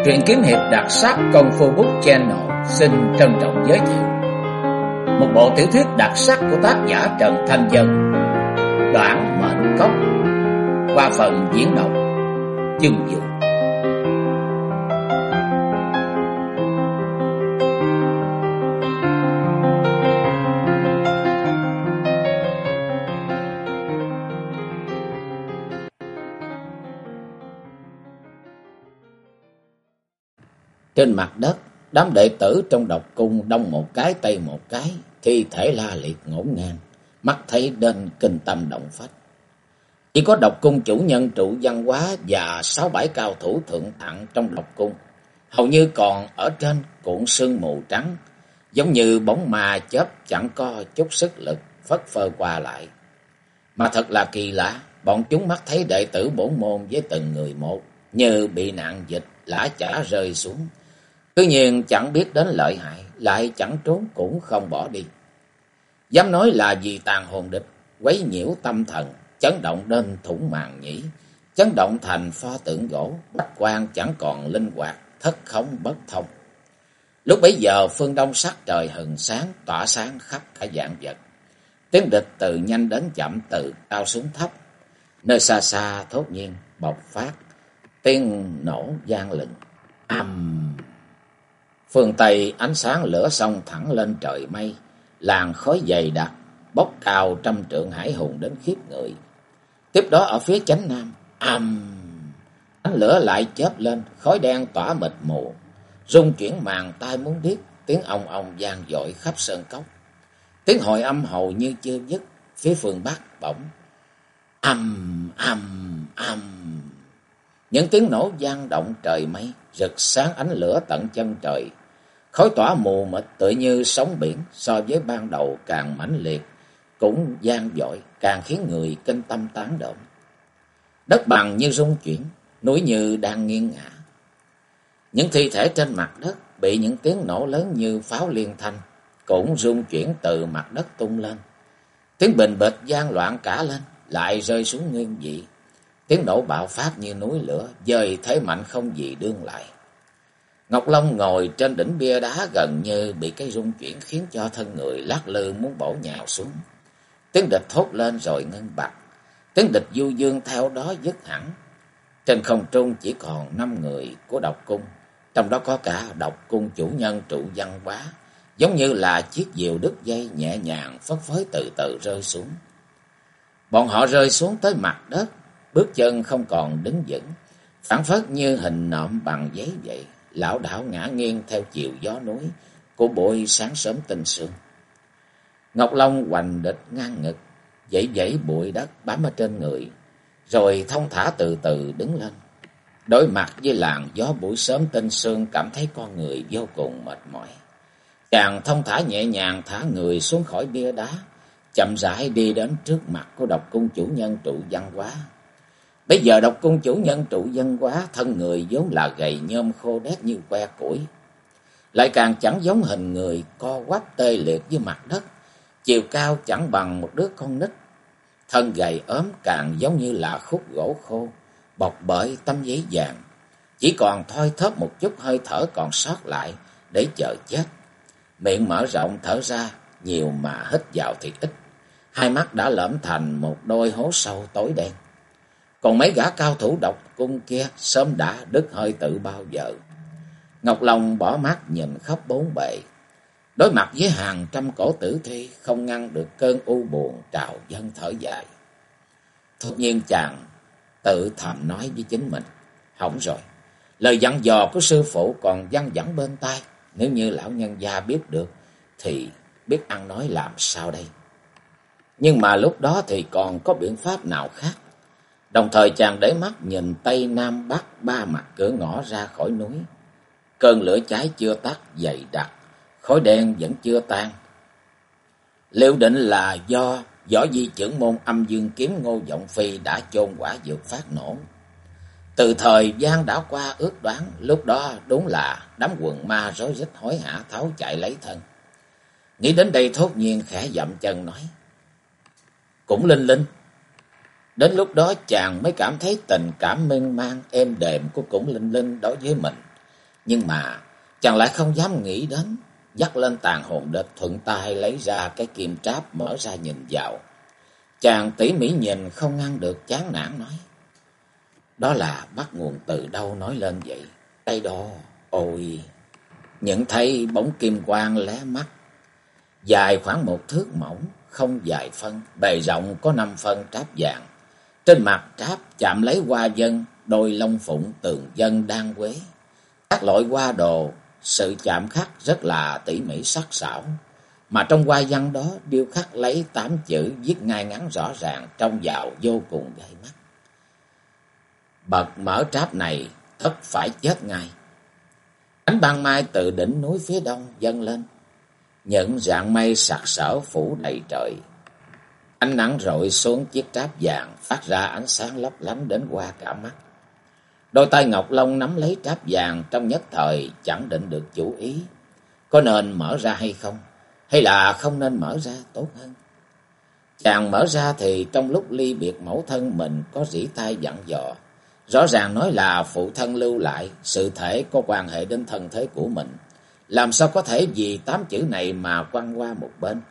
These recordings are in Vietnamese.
Truyện kiếm hiệp đặc sắc Công Phu Book Channel xin trân trọng giới thiệu một bộ tiểu thuyết đặc sắc của tác giả Trần Thanh Dân, Đoạn Mệnh Cốc, qua phần diễn đọc Chương Dụ. Trên mặt đất, đám đệ tử trong độc cung đông một cái tây một cái, thi thể la liệt ngổn ngang, mắt thấy đến kinh tâm động phách. Chỉ có độc cung chủ nhân Trụ Văn Hóa và 6-7 cao thủ thượng thặng trong độc cung hầu như còn ở trên cuộn sương mù trắng, giống như bóng ma chớp chẳng có chút sức lực phất phơ qua lại. Mà thật là kỳ lạ, bọn chúng mắt thấy đệ tử bổn môn với từng người một như bị nạn dịch lã chã rơi xuống. Cứ nhiên chẳng biết đến lợi hại, lại chẳng trốn cũng không bỏ đi. Dám nói là vì tàn hồn địch, quấy nhiễu tâm thần, chấn động đến thủng màng nhĩ, chấn động thành pho tượng gỗ, bách quan chẳng còn linh hoạt, thất khống bất thông. Lúc bấy giờ phương đông sắc trời hừng sáng, tỏa sáng khắp cả vạn vật. Tiếng địch từ nhanh đến chậm, từ cao xuống thấp. Nơi xa xa thốt nhiên bộc phát, tiếng nổ vang lừng. Phương Tây ánh sáng lửa xông thẳng lên trời mây, làn khói dày đặc, bốc cao trăm trượng hải hùng đến khiếp người. Tiếp đó ở phía chánh nam, ánh lửa lại chớp lên, khói đen tỏa mịt mù, rung chuyển màng tai muốn điếc, tiếng ong ong vang dội khắp sơn cốc. Tiếng hồi âm hầu như chưa dứt, phía phương bắc bỗng những tiếng nổ vang động trời mây, rực sáng ánh lửa tận chân trời. Khói tỏa mù mịt tựa như sóng biển, so với ban đầu càng mãnh liệt, cũng vang dội, càng khiến người kinh tâm tán động. Đất bằng như rung chuyển, núi như đang nghiêng ngả. Những thi thể trên mặt đất bị những tiếng nổ lớn như pháo liên thanh cũng rung chuyển từ mặt đất tung lên. Tiếng bình bịch vang loạn cả lên, lại rơi xuống nguyên vị. Tiếng nổ bạo phát như núi lửa, dời thế mạnh không gì đương lại. Ngọc Long ngồi trên đỉnh bia đá gần như bị cái rung chuyển khiến cho thân người lắc lư muốn bổ nhào xuống. Tiếng địch thốt lên rồi ngưng bặt, tiếng địch du dương theo đó dứt hẳn. Trên không trung chỉ còn 5 người của độc cung, trong đó có cả độc cung chủ nhân Trụ Văn Hóa, giống như là chiếc diều đứt dây nhẹ nhàng phất phới từ từ rơi xuống. Bọn họ rơi xuống tới mặt đất, bước chân không còn đứng vững, phảng phất như hình nộm bằng giấy vậy, lảo đảo ngã nghiêng theo chiều gió núi của buổi sáng sớm tinh sương. Ngọc Long hoành địch ngang ngực, dãy dãy bụi đất bám ở trên người, rồi thong thả từ từ đứng lên. Đối mặt với làn gió buổi sớm tinh sương, cảm thấy con người vô cùng mệt mỏi. Chàng thong thả nhẹ nhàng thả người xuống khỏi bia đá, chậm rãi đi đến trước mặt của độc cung chủ nhân Trụ Văn Hóa. Bây giờ độc cung chủ nhân Trụ Văn Hóa, thân người vốn là gầy nhom khô đét như que củi, lại càng chẳng giống hình người, co quắp tê liệt với mặt đất, chiều cao chẳng bằng một đứa con nít. Thân gầy ốm càng giống như là khúc gỗ khô, bọc bởi tấm giấy vàng, chỉ còn thoi thóp một chút hơi thở còn sót lại để chờ chết. Miệng mở rộng thở ra nhiều mà hít vào thì ít, hai mắt đã lõm thành một đôi hố sâu tối đen. Còn mấy gã cao thủ độc cung kia sớm đã đứt hơi từ bao giờ. Ngọc Long bỏ mắt nhìn khắp bốn bề, đối mặt với hàng trăm cổ tử thi, không ngăn được cơn u buồn trào dâng thở dài.突nhiên chàng tự thầm nói với chính mình, hỏng rồi, lời dặn dò của sư phụ còn văng vẳng bên tai, nếu như lão nhân gia biết được thì biết ăn nói làm sao đây. Nhưng mà lúc đó thì còn có biện pháp nào khác. Đồng thời chàng để mắt nhìn tây nam bắc ba mặt cửa ngõ ra khỏi núi. Cơn lửa cháy chưa tắt dày đặc, khói đen vẫn chưa tan. Liệu định là do võ di chưởng môn Âm Dương Kiếm Ngô Vọng Phi đã chôn quả dược phát nổ. Từ thời gian đã qua ước đoán, lúc đó đúng là đám quần ma rối rít hối hả tháo chạy lấy thân. Nghĩ đến đây thốt nhiên khẽ dậm chân nói, cũng linh linh. Đến lúc đó chàng mới cảm thấy tình cảm mênh mang êm đềm của Cũng Linh Linh đối với mình Nhưng mà chàng lại không dám nghĩ đến, dắt lên tàn hồn địch, thuận tay lấy ra cái kim tráp mở ra nhìn vào. Chàng tỉ mỉ nhìn không ngăn được chán nản nói: đó là bắt nguồn từ đâu nói lên vậy? Đây đó, ôi! Nhận thấy bóng kim quang lóe mắt, dài khoảng 1 thước mỏng, không dài phân, bề rộng có 5 phân tráp vàng. Trên mặt tráp chạm lấy hoa vân, đôi lông phụng tường vân đan quế. Các loại hoa đồ, sự chạm khắc rất là tỉ mỉ sắc sảo. Mà trong hoa văn đó điêu khắc lấy 8 chữ viết ngay ngắn rõ ràng, trông vào vô cùng gai mắt. Bật mở tráp này, tất phải chết ngay. Ánh ban mai từ đỉnh núi phía đông dâng lên, những rạng mây sặc sỡ phủ đầy trời. Ánh nắng rọi xuống chiếc tráp vàng, phát ra ánh sáng lấp lánh đến qua cả mắt. Đôi tay Ngọc Long nắm lấy tráp vàng, trong nhất thời chẳng định được chủ ý, có nên mở ra hay không, hay là không nên mở ra tốt hơn. Chàng mở ra thì trong lúc ly biệt mẫu thân mình có rỉ tai dặn dò, rõ ràng nói là phụ thân lưu lại, sự thể có quan hệ đến thân thế của mình, làm sao có thể vì 8 chữ này mà quăng qua một bên.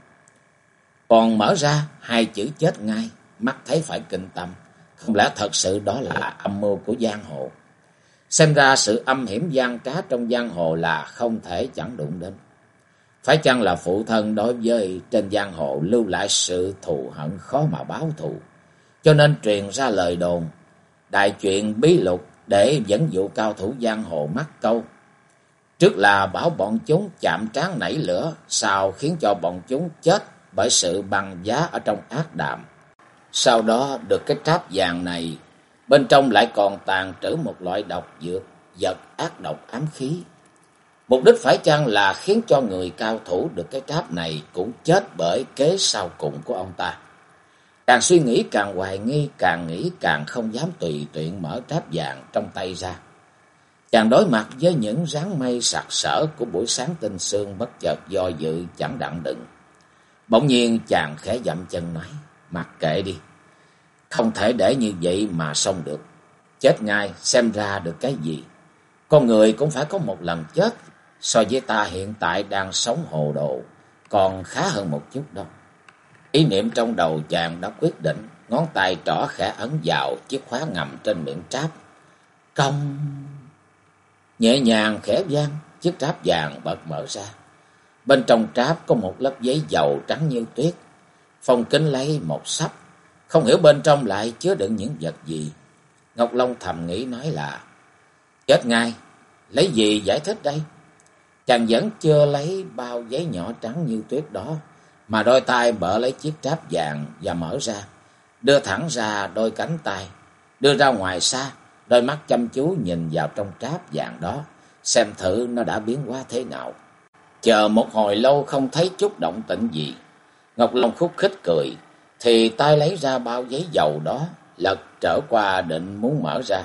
Còn mở ra 2 chữ chết ngay, mắt thấy phải kinh tâm, không lẽ thật sự đó là âm mưu của giang hồ? Xem ra sự âm hiểm gian trá trong giang hồ là không thể chẳng đụng đến. Phải chăng là phụ thân đối với trên giang hồ lưu lại sự thù hận khó mà báo thù, cho nên truyền ra lời đồn đại chuyện bí lục để dẫn dụ cao thủ giang hồ mắc câu. Trước là bảo bọn chúng chạm trán nảy lửa, sau khiến cho bọn chúng chết bởi sự băng giá ở trong ác đạm. Sau đó được cái tráp vàng này, bên trong lại còn tàn trữ một loại độc dược, vật ác độc ám khí. Mục đích phải chăng là khiến cho người cao thủ được cái tráp này cũng chết bởi kế sau cùng của ông ta? Càng suy nghĩ càng hoài nghi, càng nghĩ càng không dám tùy tiện mở tráp vàng trong tay ra. Chàng đối mặt với những dáng mây sặc sỡ của buổi sáng tinh sương, bất chợt do dự chẳng đặng đừng. Bỗng nhiên chàng khẽ dậm chân nói: mặc kệ đi, không thể để như vậy mà xong được. Chết ngay xem ra được cái gì? Con người cũng phải có một lần chết, so với ta hiện tại đang sống hồ đồ còn khá hơn một chút đâu. Ý niệm trong đầu chàng đã quyết định, ngón tay trỏ khẽ ấn vào chiếc khóa ngầm trên miệng tráp. Cong! Nhẹ nhàng khẽ vang, chiếc tráp vàng bật mở ra. Bên trong tráp có một lớp giấy dầu trắng như tuyết, phong kín lấy một sấp, không hiểu bên trong lại chứa đựng những vật gì. Ngọc Long thầm nghĩ nói là: chết ngay, lấy gì giải thích đây? Chàng vẫn chưa lấy bao giấy nhỏ trắng như tuyết đó, mà đôi tay bợ lấy chiếc tráp vàng và mở ra, đưa thẳng ra đôi cánh tay, đưa ra ngoài xa, đôi mắt chăm chú nhìn vào trong tráp vàng đó, xem thử nó đã biến hóa thế nào. Chờ một hồi lâu không thấy chút động tĩnh gì, Ngọc Long khúc khích cười, thì tay lấy ra bao giấy dầu đó, lật trở qua định muốn mở ra.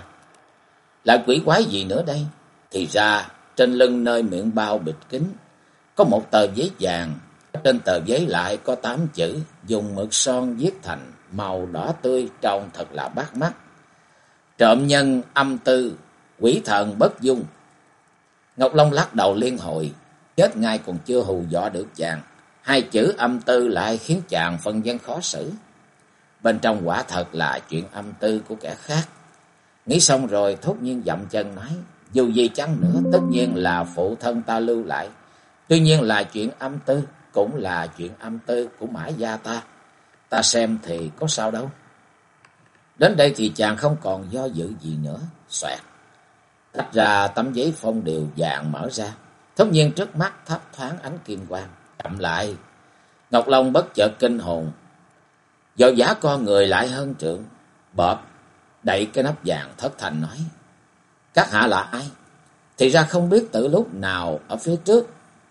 Lại quỷ quái gì nữa đây? Thì ra trên lưng nơi miệng bao bịt kín có một tờ giấy vàng, trên tờ giấy lại có 8 chữ dùng mực son viết thành, màu đỏ tươi, trông thật là bắt mắt: trộm nhân âm tư, quỷ thần bất dung. Ngọc Long lắc đầu liên hồi, chết ngay còn chưa hù dọa được chàng, 2 chữ âm tư lại khiến chàng phân vân khó xử. Bên trong quả thật là chuyện âm tư của kẻ khác. Nghĩ xong rồi thốt nhiên dậm chân nói: dù gì chăng nữa, tất nhiên là phụ thân ta lưu lại. Tuy nhiên là chuyện âm tư, cũng là chuyện âm tư của Mã gia ta. Ta xem thì có sao đâu. Đến đây thì chàng không còn do dự gì nữa. Xoẹt, tách ra tấm giấy phong điều vàng mở ra. Thốt nhiên trước mắt thấp thoáng ánh kim quang. Chậm lại, Ngọc Long bất chợt kinh hồn, vội vã con người lại hơn trượng, bợp đậy cái nắp vàng thất thanh nói: các hạ là ai? Thì ra không biết từ lúc nào ở phía trước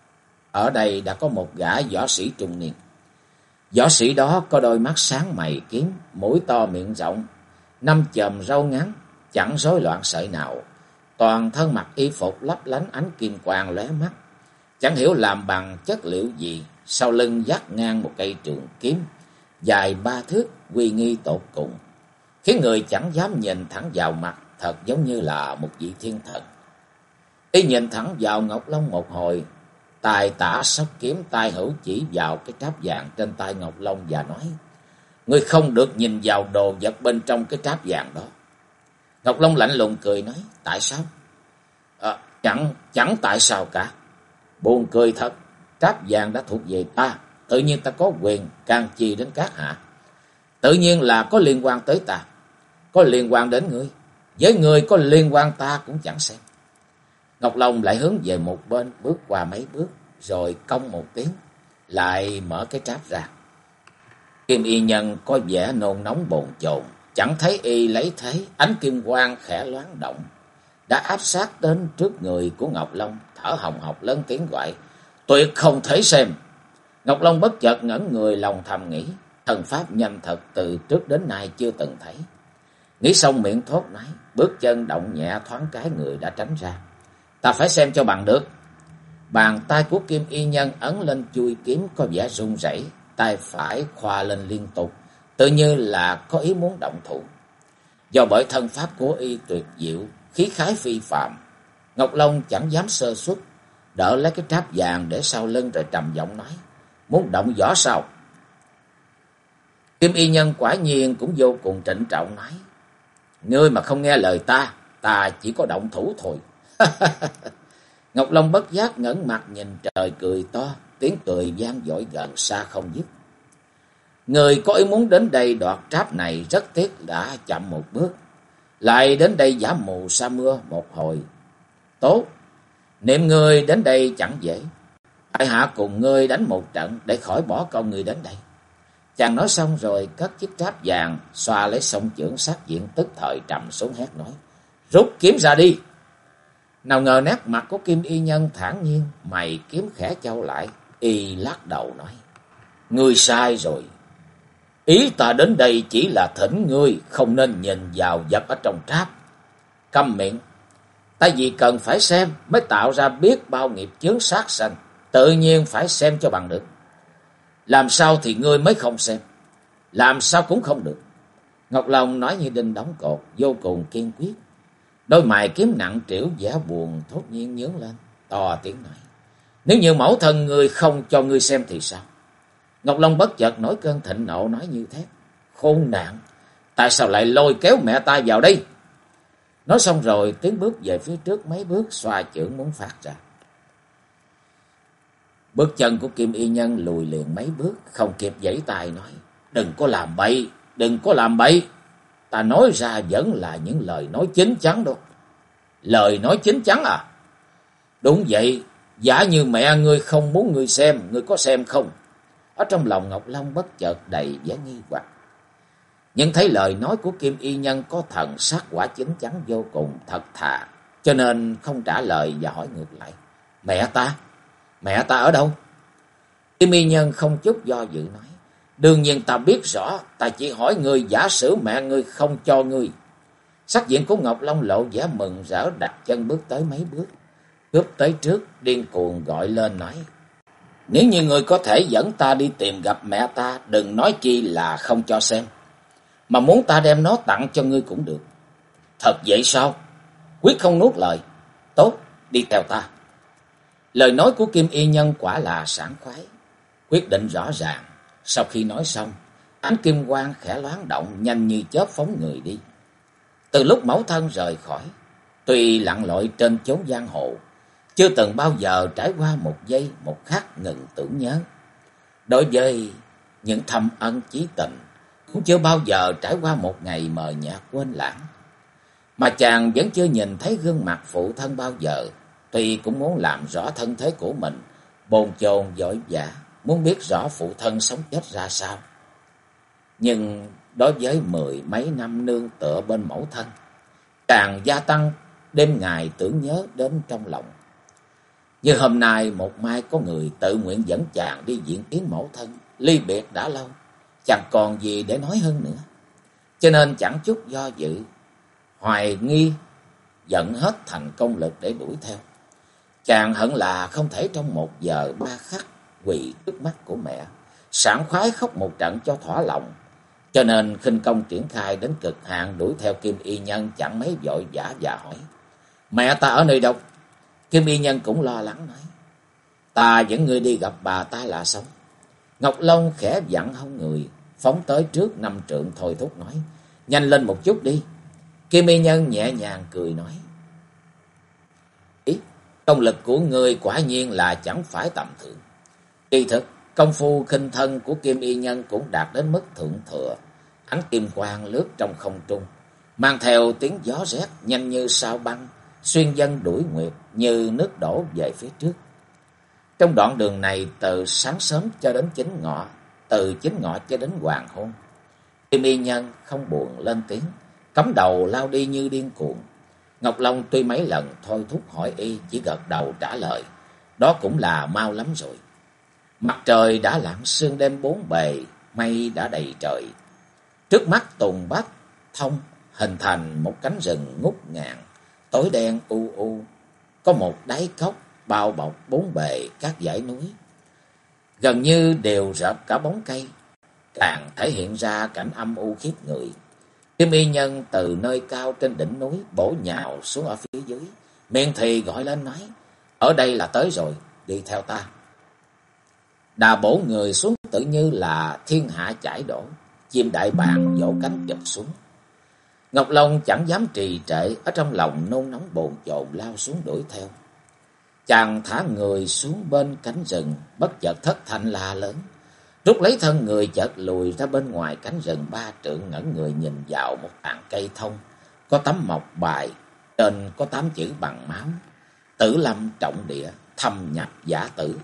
ở đây đã có một gã võ sĩ trung niên. Võ sĩ đó có đôi mắt sáng mày kiếm, mũi to miệng rộng, 5 chòm râu ngắn, chẳng rối loạn sợi nào, toàn thân mặc y phục lấp lánh ánh kim quang lóe mắt, chẳng hiểu làm bằng chất liệu gì, sau lưng vác ngang một cây trường kiếm dài 3 thước, uy nghi tột cùng, khiến người chẳng dám nhìn thẳng vào mặt, thật giống như là một vị thiên thần. Y nhìn thẳng vào Ngọc Long một hồi, tài tả xốc kiếm, tay hữu chỉ vào cái tráp vàng trên tay Ngọc Long và nói: "Ngươi không được nhìn vào đồ vật bên trong cái tráp vàng đó." Ngọc Long lạnh lùng cười nói: "Tại sao?" Chẳng tại sao cả. Buồn cười thật, tráp vàng đã thuộc về ta, tự nhiên ta có quyền can chi đến các hạ. Tự nhiên là có liên quan tới ta, có liên quan đến ngươi. Với ngươi có liên quan ta cũng chẳng xem." Ngọc Long lại hướng về một bên, bước qua mấy bước, rồi cong một tiếng, lại mở cái tráp ra. Kim Y Nhân có vẻ nôn nóng bồn chồn, chẳng thấy y lấy thế, ánh kim quang khẽ loáng động, đã áp sát đến trước người của Ngọc Long, thở hồng hộc lớn tiếng gọi: "Tuyệt không thể xem!" Ngọc Long bất chợt ngẩn người, lòng thầm nghĩ: thần pháp nhanh thật, từ trước đến nay chưa từng thấy. Nghĩ xong miệng thốt nói, bước chân động nhẹ thoáng cái người đã tránh ra. "Ta phải xem cho bằng được." Bàn tay của Kim Y Nhân ấn lên chuôi kiếm có vẻ run rẩy, tay phải khoa lên liên tục, tự như là có ý muốn động thủ. Do bởi thân pháp của y tuyệt diệu, khí khái phi phàm, Ngọc Long chẳng dám sơ suất, đỡ lấy cái tráp vàng để sau lưng rồi trầm giọng nói: "Muốn động võ sao?" Kim Y Nhân quả nhiên cũng vô cùng trịnh trọng nói: "Ngươi mà không nghe lời ta, ta chỉ có động thủ thôi." Ngọc Long bất giác ngẩng mặt nhìn trời cười to, tiếng cười vang dội gần xa không dứt. "Người có ý muốn đến đây đoạt tráp này rất tiếc đã chậm một bước, lại đến đây giả mù sa mưa một hồi. Tốt, niệm ngươi đến đây chẳng dễ, tại hạ cùng ngươi đánh một trận để khỏi bỏ công ngươi đến đây." Chàng nói xong rồi cất chiếc tráp vàng, xoa lấy song chưởng sát diện, tức thời trầm xuống hét nói: "Rút kiếm ra đi!" Nào ngờ nét mặt của Kim Y Nhân thản nhiên, mày kiếm khẽ chau lại, y lắc đầu nói: "Ngươi sai rồi. Ý ta đến đây chỉ là thỉnh ngươi không nên nhìn vào vật ở trong tráp." "Câm miệng! Ta vì cần phải xem mới tạo ra biết bao nghiệp chướng sát sanh, tự nhiên phải xem cho bằng được. Làm sao thì ngươi mới không xem? Làm sao cũng không được." Ngọc Long nói như đinh đóng cột, vô cùng kiên quyết. Đôi mày kiếm nặng trĩu vẻ buồn thốt nhiên nhướng lên, to tiếng nói: "Nếu như mẫu thân ngươi không cho ngươi xem thì sao?" Ngọc Long bất chợt nổi cơn thịnh nộ, nói như thét: "Khốn nạn! Tại sao lại lôi kéo mẹ ta vào đây?" Nói xong rồi tiến bước về phía trước mấy bước, xoa chưởng muốn phát ra. Bước chân của Kim Y Nhân lùi liền mấy bước, không kịp giãy tay nói: "Đừng có làm bậy, đừng có làm bậy. Ta nói ra vẫn là những lời nói chính chắn đâu." "Lời nói chính chắn à?" "Đúng vậy, giả như mẹ ngươi không muốn ngươi xem, ngươi có xem không?" Ở trong lòng Ngọc Long bất chợt đầy vẻ nghi hoặc, nhưng thấy lời nói của Kim Y Nhân có thần sắc quả chính chắn vô cùng thật thà, cho nên không trả lời và hỏi ngược lại: "Mẹ ta? Mẹ ta ở đâu?" Kim Y Nhân không chút do dự nói: "Đương nhiên ta biết rõ, ta chỉ hỏi ngươi, giả sử mẹ ngươi không cho ngươi." Sắc diện của Ngọc Long lộ vẻ mừng rỡ, đặt chân bước tới mấy bước, cướp tới trước, điên cuồng gọi lên nói: "Nếu như ngươi có thể dẫn ta đi tìm gặp mẹ ta, đừng nói chi là không cho xem, mà muốn ta đem nó tặng cho ngươi cũng được." "Thật vậy sao?" Quyết không nuốt lời. "Tốt, đi theo ta." Lời nói của Kim Y Nhân quả là sảng khoái, quyết định rõ ràng. Sau khi nói xong, ánh kim quang khẽ loáng động, nhanh như chớp phóng người đi. Từ lúc mẫu thân rời khỏi, tuy lặn lội trên chốn giang hồ, chưa từng bao giờ trải qua một giây một khắc ngừng tưởng nhớ. Đối với những thâm ân chí tình, cũng chưa bao giờ trải qua một ngày mờ nhạt quên lãng. Mà chàng vẫn chưa nhìn thấy gương mặt phụ thân bao giờ, tuy cũng muốn làm rõ thân thế của mình, bồn chồn vội vã muốn biết rõ phụ thân sống chết ra sao. Nhưng đối với 10 mấy năm nương tựa bên mẫu thân, càng gia tăng đêm ngày tưởng nhớ đến trong lòng. Như hôm nay một mai có người tự nguyện dẫn chàng đi diện kiến mẫu thân, ly biệt đã lâu, chẳng còn gì để nói hơn nữa. Cho nên chẳng chút do dự, hoài nghi, dẫn hết thành công lực để đuổi theo. Chàng hận là không thể trong 1 giờ 3 khắc quỳ trước mắt của mẹ, sảng khoái khóc một trận cho thỏa lòng. Cho nên khinh công triển khai đến cực hạn, đuổi theo Kim Y Nhân chẳng mấy vội vã và hỏi: "Mẹ ta ở nơi đâu?" Kim Y Nhân cũng lo lắng nói: "Ta dẫn ngươi đi gặp bà ta là xong." Ngọc Long khẽ vặn hông người, phóng tới trước 5 trượng thôi thúc nói: "Nhanh lên một chút đi." Kim Y Nhân nhẹ nhàng cười nói: "Ý, công lực của ngươi quả nhiên là chẳng phải tầm thường. Kỳ thực, công phu khinh thân của Kim Y Nhân cũng đạt đến mức thượng thừa. Ánh kim quang lướt trong không trung, mang theo tiếng gió rét nhanh như sao băng, xuyên dân đuổi nguyệt như nước đổ về phía trước. Trong đoạn đường này từ sáng sớm cho đến chính ngọ, từ chính ngọ cho đến hoàng hôn, Kim Y Nhân không buồn lên tiếng, cắm đầu lao đi như điên cuồng. Ngọc Long tuy mấy lần thôi thúc hỏi y, chỉ gật đầu trả lời, đó cũng là mau lắm rồi. Mặt trời đã lặn, sương đêm bốn bề, mây đã đầy trời. Trước mắt Tùng Bách Thông hình thành một cánh rừng ngút ngàn, tối đen u u, có một đáy cốc bao bọc bốn bề các dãy núi, gần như đều rợp cả bóng cây, càng thể hiện ra cảnh âm u khiếp người. Kim Y Nhân từ nơi cao trên đỉnh núi bổ nhào xuống ở phía dưới, miệng thì gọi lên nói: "Ở đây là tới rồi, đi theo ta." Đà bổ người xuống tự như là thiên hạ chải đổ, chim đại bàng vỗ cánh chụp xuống. Ngọc Long chẳng dám trì trệ, ở trong lòng nôn nóng bồn chồn lao xuống đuổi theo. Chàng thả người xuống bên cánh rừng, bất chợt thất thanh la lớn, rút lấy thân người chợt lùi ra bên ngoài cánh rừng 3 trượng, ngẩng người nhìn vào một tàn cây thông, có tấm mộc bài, trên có 8 chữ bằng máu: Tử Lâm trọng địa, thâm nhập giả tử.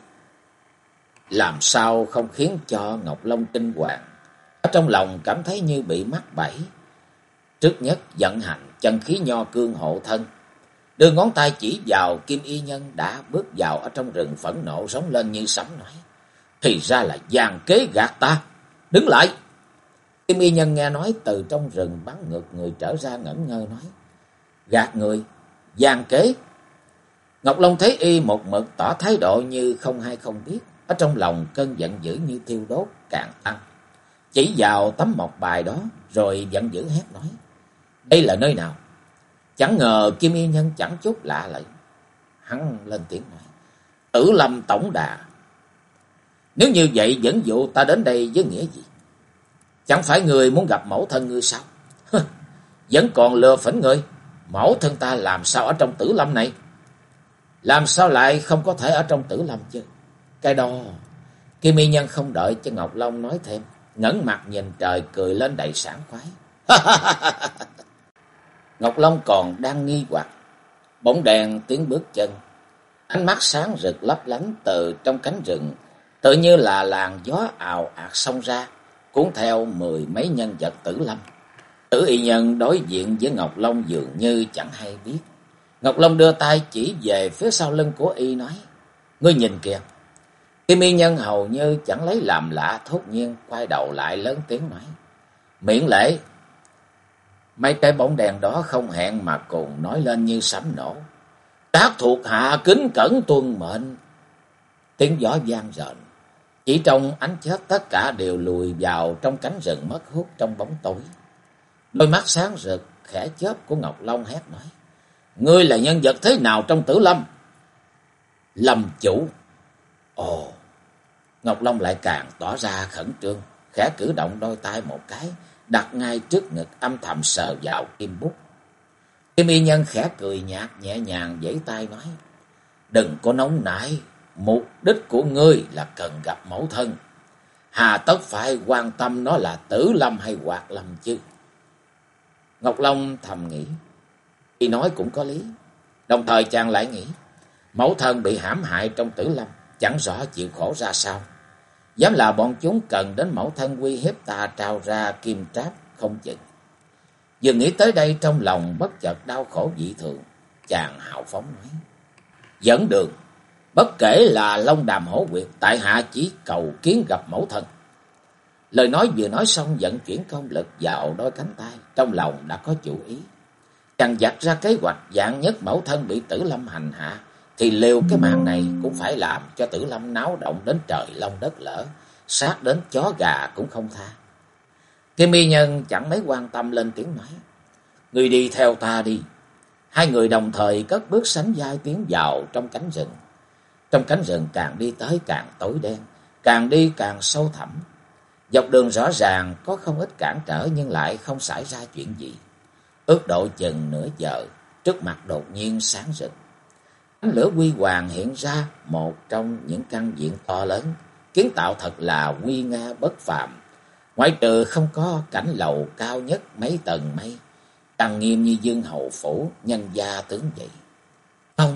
Làm sao không khiến cho Ngọc Long kinh hoàng, ở trong lòng cảm thấy như bị mắc bẫy. Trước nhất vận hành chân khí nho cương hộ thân, đưa ngón tay chỉ vào Kim Y Nhân đã bước vào ở trong rừng, phẫn nộ rống lên như sấm nói: "Thì ra là gian kế gạt ta, đứng lại!" Kim Y Nhân nghe nói từ trong rừng bắn ngược người trở ra, ngẩn ngơ nói: "Gạt người? Gian kế?" Ngọc Long thấy y một mực tỏ thái độ như không hay không biết, ở trong lòng cơn giận dữ như thiêu đốt càng tăng, chỉ vào tấm mộc bài đó rồi giận dữ hét nói: "Đây là nơi nào?" Chẳng ngờ Kim Y Nhân chẳng chút lạ lẫy, hắn lên tiếng nói: "Tử Lâm tổng đà." "Nếu như vậy dẫn dụ ta đến đây với nghĩa gì? Chẳng phải người muốn gặp mẫu thân ngươi sao?" "Vẫn còn lừa phỉnh ngươi, mẫu thân ta làm sao ở trong Tử Lâm này?" "Làm sao lại không có thể ở trong Tử Lâm chứ?" "Cái đó..." Kim Y Nhân không đợi cho Ngọc Long nói thêm, ngẩng mặt nhìn trời cười lên đầy sảng khoái. Ngọc Long còn đang nghi hoặc, bỗng đèn tiếng bước chân, ánh mắt sáng rực lấp lánh từ trong cánh rừng, tự như là làn gió ào ạt xông ra, cuốn theo 10 mấy nhân vật Tử Lâm. Tử Y Nhân đối diện với Ngọc Long dường như chẳng hay biết. Ngọc Long đưa tay chỉ về phía sau lưng của y nói: "Ngươi nhìn kìa." Kim Y Nhân hầu như chẳng lấy làm lạ, thốt nhiên quay đầu lại lớn tiếng nói: "Miễn lễ." Mấy cái bóng đèn đó không hẹn mà cùng nói lên như sấm nổ: "Các thuộc hạ kính cẩn tuân mệnh." Tiếng gió vang rền, chỉ trong ánh chớp tất cả đều lùi vào trong cánh rừng, mất hút trong bóng tối. Đôi mắt sáng rực khẽ chớp của Ngọc Long hét nói: "Ngươi là nhân vật thế nào trong Tử Lâm?" "Lâm chủ." Ồ! Ngọc Long lại càng tỏ ra khẩn trương, khẽ cử động đôi tay một cái, đặt ngay trước ngực, âm thầm sờ vào kim bút. Kim Y Nhân khẽ cười nhạt, nhẹ nhàng vẫy tay nói: "Đừng có nóng nảy, mục đích của ngươi là cần gặp mẫu thân, hà tất phải quan tâm nó là Tử Lâm hay Hoạt Lâm chứ?" Ngọc Long thầm nghĩ, y nói cũng có lý. Đồng thời chàng lại nghĩ, mẫu thân bị hãm hại trong Tử Lâm, chẳng rõ chịu khổ ra sao. Dám là bọn chúng cần đến mẫu thân uy hiếp ta, trao ra kim tráp không chừng. Vừa nghĩ tới đây, trong lòng bất chợt đau khổ dị thường, chàng hào phóng nói: "Dẫn đường, bất kể là Long Đàm Hổ Quyệt, tại hạ chỉ cầu kiến gặp mẫu thân." Lời nói vừa nói xong, vận chuyển công lực vào đôi cánh tay, trong lòng đã có chủ ý. Chàng vạch ra kế hoạch, vạn nhất mẫu thân bị Tử Lâm hành hạ, thì liều cái mạng này cũng phải làm cho Tử Lâm náo động đến trời long đất lở, sát đến chó gà cũng không tha. Kim Y Nhân chẳng mấy quan tâm lên tiếng nói: "Ngươi đi theo ta đi." Hai người đồng thời cất bước sánh vai tiến vào trong cánh rừng. Trong cánh rừng càng đi tới càng tối đen, càng đi càng sâu thẳm. Dọc đường rõ ràng có không ít cản trở nhưng lại không xảy ra chuyện gì. Ước độ chừng nửa giờ, trước mặt đột nhiên sáng rực. Ánh lửa huy hoàng hiện ra một trong những căn viện to lớn, kiến tạo thật là nguy nga bất phàm. Ngoại trừ không có cảnh lầu cao nhất mấy tầng mây, trang nghiêm như dương hầu phủ, nhân gia tướng vậy. Tông!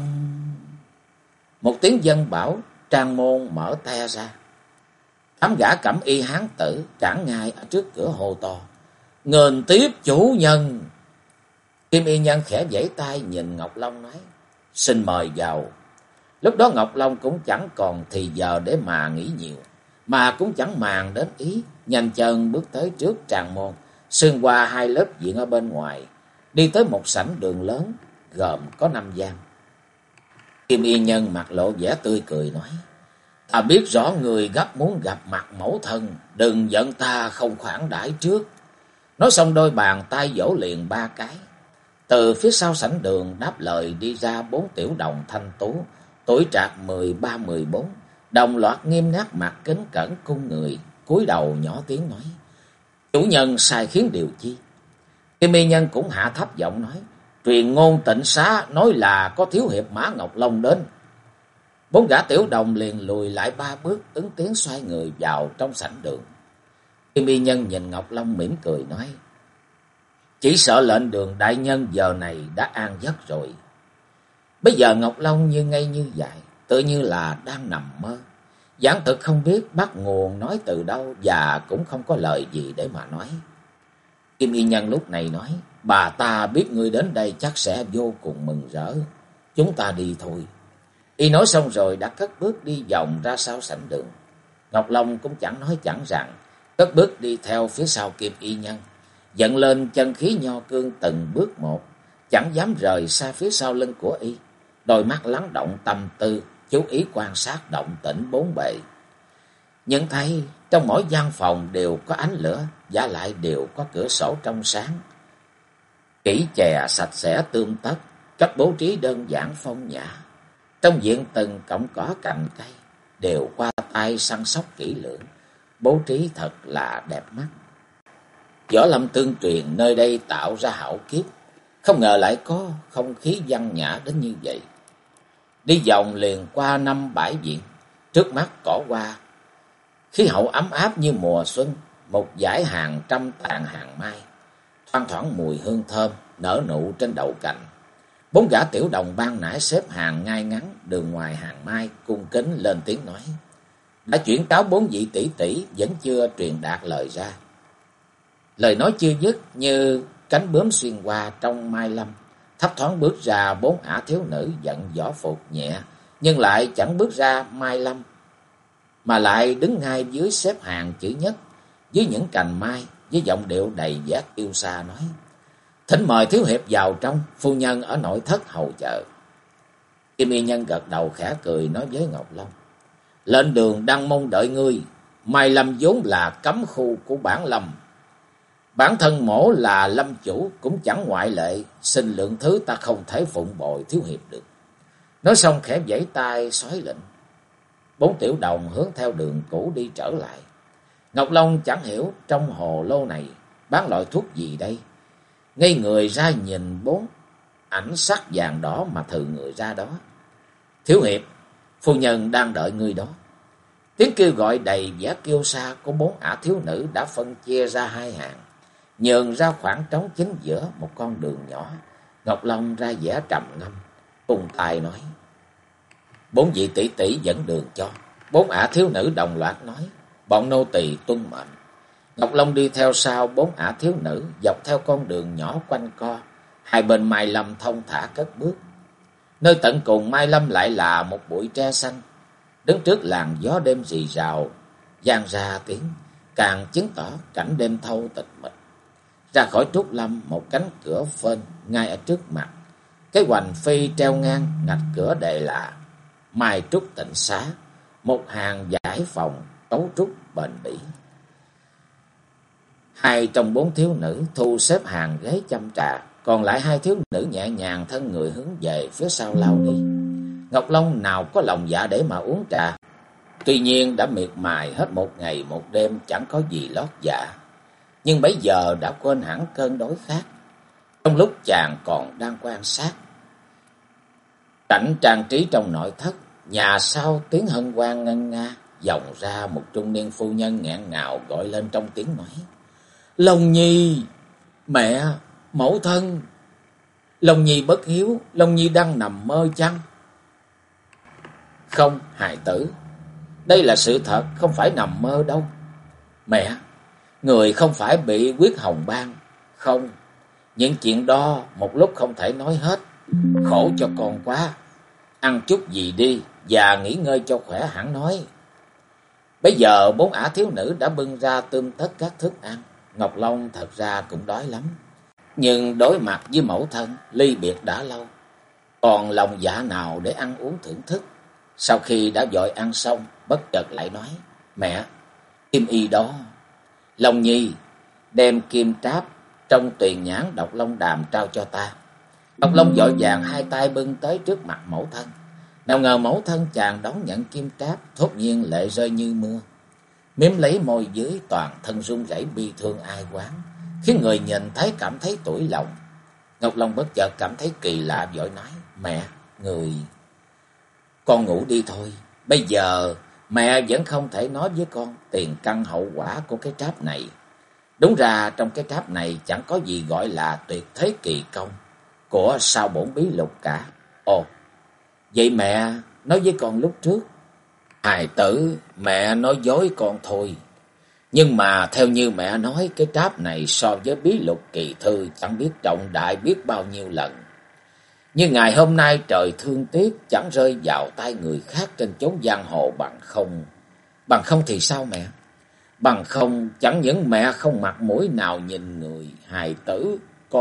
Một tiếng dân bảo, trang môn mở te ra. Tám gã cẩm y hán tử cản ngay ở trước cửa hô to: "Nghênh tiếp chủ nhân!" Kim y nhân khẽ vẫy tay nhìn Ngọc Long nói: "Xin mời vào." Lúc đó Ngọc Long cũng chẳng còn thì giờ để mà nghĩ nhiều, mà cũng chẳng màng đến ý, nhanh chân bước tới trước tràng môn, xuyên qua hai lớp viện ở bên ngoài, đi tới một sảnh đường lớn gồm có 5 gian. Kim y nhân mặt lộ vẻ tươi cười nói: "Ta biết rõ người gấp muốn gặp mặt mẫu thân, đừng giận ta không khoản đãi trước." Nói xong đôi bàn tay vỗ liền 3 cái. Từ phía sau sảnh đường đáp lời đi ra 4 tiểu đồng thanh tú, tuổi trạc 13-14, đồng loạt nghiêm nát mặt kính cẩn cung người, cúi đầu nhỏ tiếng nói: "Chủ nhân sai khiến điều chi?" Kim y nhân cũng hạ thấp giọng nói: "Truyền ngôn Tịnh Xá nói là có thiếu hiệp Mã Ngọc Long đến." 4 gã tiểu đồng liền lùi lại 3 bước, ứng tiếng xoay người vào trong sảnh đường. Kim y nhân nhìn Ngọc Long mỉm cười nói: "Chỉ sợ lệnh đường đại nhân giờ này đã an giấc rồi." Bây giờ Ngọc Long như ngây như dại, tự như là đang nằm mơ. Giảng thực không biết bắt nguồn nói từ đâu và cũng không có lời gì để mà nói. Kim y nhân lúc này nói: "Bà ta biết ngươi đến đây chắc sẽ vô cùng mừng rỡ. Chúng ta đi thôi." Y nói xong rồi đã cất bước đi vòng ra sau sảnh đường. Ngọc Long cũng chẳng nói chẳng rằng, cất bước đi theo phía sau Kim y nhân, dẫn lên chân khí nho cương từng bước một, chẳng dám rời xa phía sau lưng của y. Đôi mắt lắng động tâm tư, chú ý quan sát động tĩnh bốn bề. Nhưng thấy trong mỗi gian phòng đều có ánh lửa, và lại đều có cửa sổ trong sáng. Kỹ chè sạch sẽ tươm tất, cách bố trí đơn giản phong nhã. Trong viện từng cọng cỏ cành cây đều qua tay săn sóc kỹ lưỡng, bố trí thật là đẹp mắt. Võ lâm tương truyền nơi đây tạo ra hảo kiếp, không ngờ lại có không khí văn nhã đến như vậy. Đi vòng liền qua 5-7 viện, trước mắt cỏ hoa, khí hậu ấm áp như mùa xuân, một dải hàng trăm tàn hàng mai, thoang thoảng mùi hương thơm nở nụ trên đậu cành. 4 gã tiểu đồng ban nãy xếp hàng ngay ngắn đường ngoài hàng mai, cung kính lên tiếng nói: "Đã chuyển cáo 4 vị tỷ tỷ vẫn chưa truyền đạt lời ra." Lời nói chưa dứt, như cánh bướm xuyên qua trong mai lâm, thấp thoáng bước ra 4 ả thiếu nữ giận võ phục nhẹ, nhưng lại chẳng bước ra mai lâm, mà lại đứng ngay dưới xếp hàng chữ nhất, dưới những cành mai, với giọng điệu đầy vẻ kiêu sa nói: "Thỉnh mời thiếu hiệp vào trong, phu nhân ở nội thất hầu chờ." Kim y nhân gật đầu khẽ cười nói với Ngọc Long: "Lên đường đang mong đợi ngươi. Mai lâm vốn là cấm khu của bản lâm. Bản thân mổ là lâm chủ cũng chẳng ngoại lệ, xin lượng thứ ta không thể phụng bồi thiếu hiệp được." Nói xong khẽ vẫy tay xoáy lệnh. 4 tiểu đồng hướng theo đường cũ đi trở lại. Ngọc Long chẳng hiểu trong hồ lô này bán loại thuốc gì đây, ngây người ra nhìn 4 ảnh sắc vàng đỏ mà thừ người ra đó. "Thiếu hiệp, phu nhân đang đợi ngươi đó." Tiếng kêu gọi đầy vẻ kiêu sa của 4 ả thiếu nữ đã phân chia ra hai hàng, nhường ra khoảng trống chính giữa một con đường nhỏ. Ngọc Long ra vẻ trầm ngâm, cùng tài nói: "4 vị tỷ tỷ dẫn đường cho." 4 ả thiếu nữ đồng loạt nói: "Bọn nô tỳ tuân mệnh." Ngọc Long đi theo sau 4 ả thiếu nữ, dọc theo con đường nhỏ quanh co, hai bên mai lâm thông thả cất bước. Nơi tận cùng mai lâm lại là một bụi tre xanh. Đứng trước làn gió đêm rì rào vang ra tiếng, càng chứng tỏ cảnh đêm thâu tịch mịch. Ra khỏi trúc lâm, một cánh cửa phên ngay ở trước mặt. Cái hoành phi treo ngang ngạch cửa đề là Mai Trúc Tịnh Xá, một hàng giải phòng cấu trúc bền bỉ. 2 trong 4 thiếu nữ thu xếp hàng ghế châm trà, còn lại hai thiếu nữ nhẹ nhàng thân người hướng về phía sau lao đi. Ngọc Long nào có lòng dạ để mà uống trà, tuy nhiên đã miệt mài hết một ngày một đêm chẳng có gì lót dạ, nhưng bấy giờ đã quên hẳn cơn đói khát. Trong lúc chàng còn đang quan sát cảnh trang trí trong nội thất, nhà sau tiếng hân hoan ngân nga vọng ra, một trung niên phu nhân nghẹn ngào gọi lên trong tiếng nói: Long Nhi, mẹ, mẫu thân. Long Nhi bất hiếu, Long Nhi đang nằm mơ chăng? Không, hài tử, đây là sự thật, không phải nằm mơ đâu. Mẹ, người không phải bị huyết hồng ban. Không, những chuyện đó một lúc không thể nói hết, khổ cho con quá. Ăn chút gì đi và nghỉ ngơi cho khỏe hẳn nói. Bây giờ bốn ả thiếu nữ đã bưng ra tươm tất các thức ăn. Ngọc Long thật ra cũng đói lắm, nhưng đối mặt với mẫu thân ly biệt đã lâu, còn lòng dạ nào để ăn uống thưởng thức. Sau khi đã vội ăn xong, bất chợt lại nói: Mẹ, kim y đó. Long Nhi, đem kim tráp trong tuyền nhãn độc long đàm trao cho ta. Ngọc Long vội vàng hai tay bưng tới trước mặt mẫu thân. Nào ngờ mẫu thân chàng đón nhận kim tráp, thốt nhiên lệ rơi như mưa, mím lấy môi dưới, toàn thân run rẩy bi thương ai oán, khiến người nhìn thấy cảm thấy tủi lòng. Ngọc Long bất chợt cảm thấy kỳ lạ, vội nói: Mẹ, người... Con ngủ đi thôi. Bây giờ mẹ vẫn không thể nói với con tiền căn hậu quả của cái tráp này. Đúng ra trong cái tráp này chẳng có gì gọi là tuyệt thế kỳ công của sao bổn bí lục cả. Ồ, vậy mẹ nói với con lúc trước. Hài tử, mẹ nói dối con thôi. Nhưng mà theo như mẹ nói, cái tráp này so với bí lục kỳ thư chẳng biết trọng đại biết bao nhiêu lần. Nhưng ngày hôm nay trời thương tiếc chẳng rơi vào tay người khác trên chốn giang hồ, bằng không. Bằng không thì sao mẹ? Bằng không chẳng những mẹ không mặt mũi nào nhìn người, hài tử,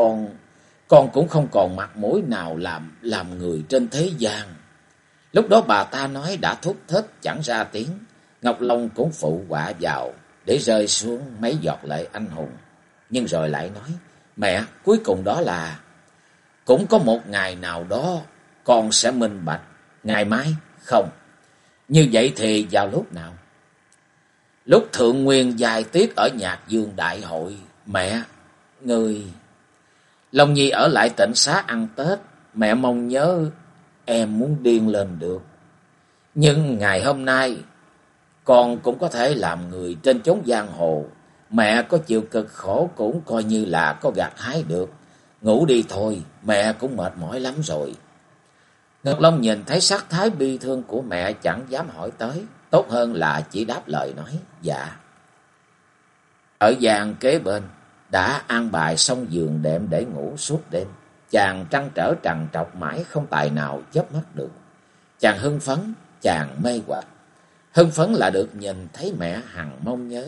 con cũng không còn mặt mũi nào làm người trên thế gian. Lúc đó bà ta nói đã thúc thích chẳng ra tiếng. Ngọc Long cũng phụ họa vào để rơi xuống mấy giọt lệ anh hùng. Nhưng rồi lại nói: Mẹ, cuối cùng đó là... Cũng có một ngày nào đó con sẽ minh bạch. Ngày mai? Không. Như vậy thì vào lúc nào? Lúc Thượng Nguyên giai tiết ở Nhạc Dương đại hội. Mẹ, người... Long Nhi ở lại Tịnh Xá ăn Tết. Mẹ mong nhớ, em muốn điên lên được. Nhưng ngày hôm nay con cũng có thể làm người trên chốn giang hồ. Mẹ có chịu cực khổ cũng coi như là có gặt hái được. Ngủ đi thôi, mẹ cũng mệt mỏi lắm rồi. Ngọc Long nhìn thấy sắc thái bi thương của mẹ chẳng dám hỏi tới, tốt hơn là chỉ đáp lời nói: Dạ. Ở gian kế bên đã an bài xong giường đệm để ngủ suốt đêm. Chàng trăn trở trằn trọc mãi không tài nào chớp mắt được. Chàng hưng phấn, chàng mê hoặc. Hưng phấn là được nhìn thấy mẹ hằng mong nhớ.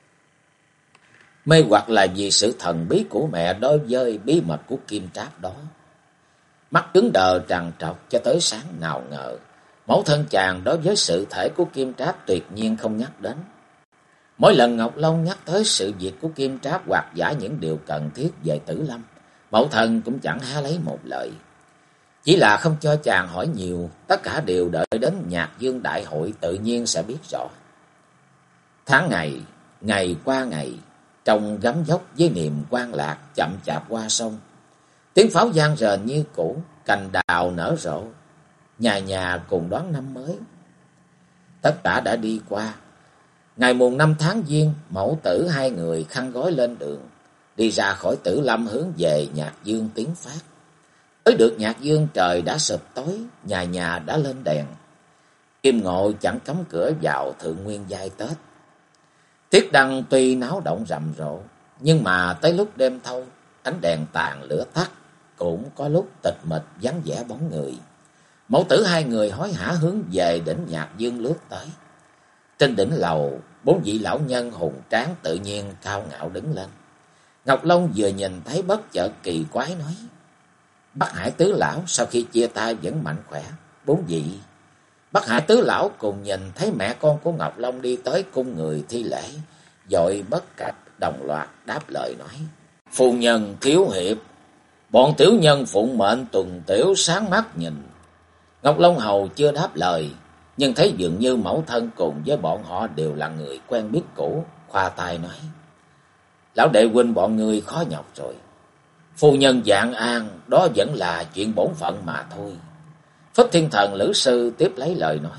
Mê hoặc là vì sự thần bí của mẹ đối với bí mật của kim tráp đó. Mắt cứng đờ trằn trọc cho tới sáng, nào ngờ mẫu thân chàng đối với sự thể của kim tráp tuyệt nhiên không nhắc đến. Mỗi lần Ngọc Long nhắc tới sự việc của kim tráp hoặc giả những điều cần thiết về Tử Lâm, mẫu thân cũng chẳng há lấy một lời. Chỉ là không cho chàng hỏi nhiều, tất cả đều đợi đến Nhạc Dương đại hội tự nhiên sẽ biết rõ. Tháng ngày, ngày qua ngày, trong gấm dốc với niềm quan lạc chậm chạp qua sông. Tiếng pháo vang rền như cũ, cành đào nở rộ, nhà nhà cùng đón năm mới. Tất cả đã đi qua. Ngày mùng 5 tháng Giêng, mẫu tử hai người khăn gói lên đường, đi ra khỏi Tử Lâm hướng về Nhạc Dương tiến phát. Tới được Nhạc Dương trời đã sụp tối, nhà nhà đã lên đèn. Kim Ngộ chẳng cấm cửa vào Thượng Nguyên giai Tết. Tiết Đăng tuy náo động rầm rộ, nhưng mà tới lúc đêm thâu, ánh đèn tàn lửa tắt, cũng có lúc tịch mịch vắng vẻ bóng người. Mẫu tử hai người hối hả hướng về đỉnh Nhạc Dương lướt tới. Trên đỉnh lầu, bốn vị lão nhân hùng tráng tự nhiên cao ngạo đứng lên. Ngọc Long vừa nhìn thấy bất chợt kỳ quái nói: Bắc Hải tứ lão sau khi chia tay vẫn mạnh khỏe. Bốn vị. Bắc Hải tứ lão cùng nhìn thấy mẹ con của Ngọc Long đi tới cung người thi lễ, vội bất cập đồng loạt đáp lời nói: Phu nhân thiếu hiệp, Bọn tiểu nhân phụng mệnh tuần tiểu sáng mắt nhìn. Ngọc Long Hầu chưa đáp lời, nhưng thấy dường như mẫu thân cùng với bọn họ đều là người quen biết cũ, khoa tay nói: Lão đệ huynh bọn người khó nhọc rồi. Phu nhân vạn an, đó vẫn là chuyện bổn phận mà thôi. Phất Thiên Thần Lữ Sư tiếp lấy lời nói: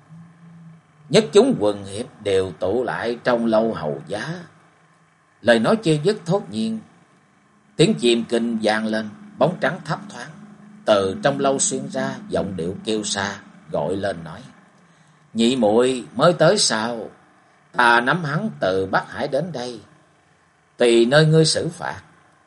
Nhất chúng quần hiệp đều tụ lại trong lâu hầu giá. Lời nói chưa dứt thốt nhiên, tiếng chim kinh vang lên, bóng trắng thấp thoáng. Từ trong lâu xuyên ra giọng điệu kêu xa, gọi lên nói: Nhị muội mới tới sao? Ta nắm hắn từ Bắc Hải đến đây, tùy nơi ngươi xử phạt.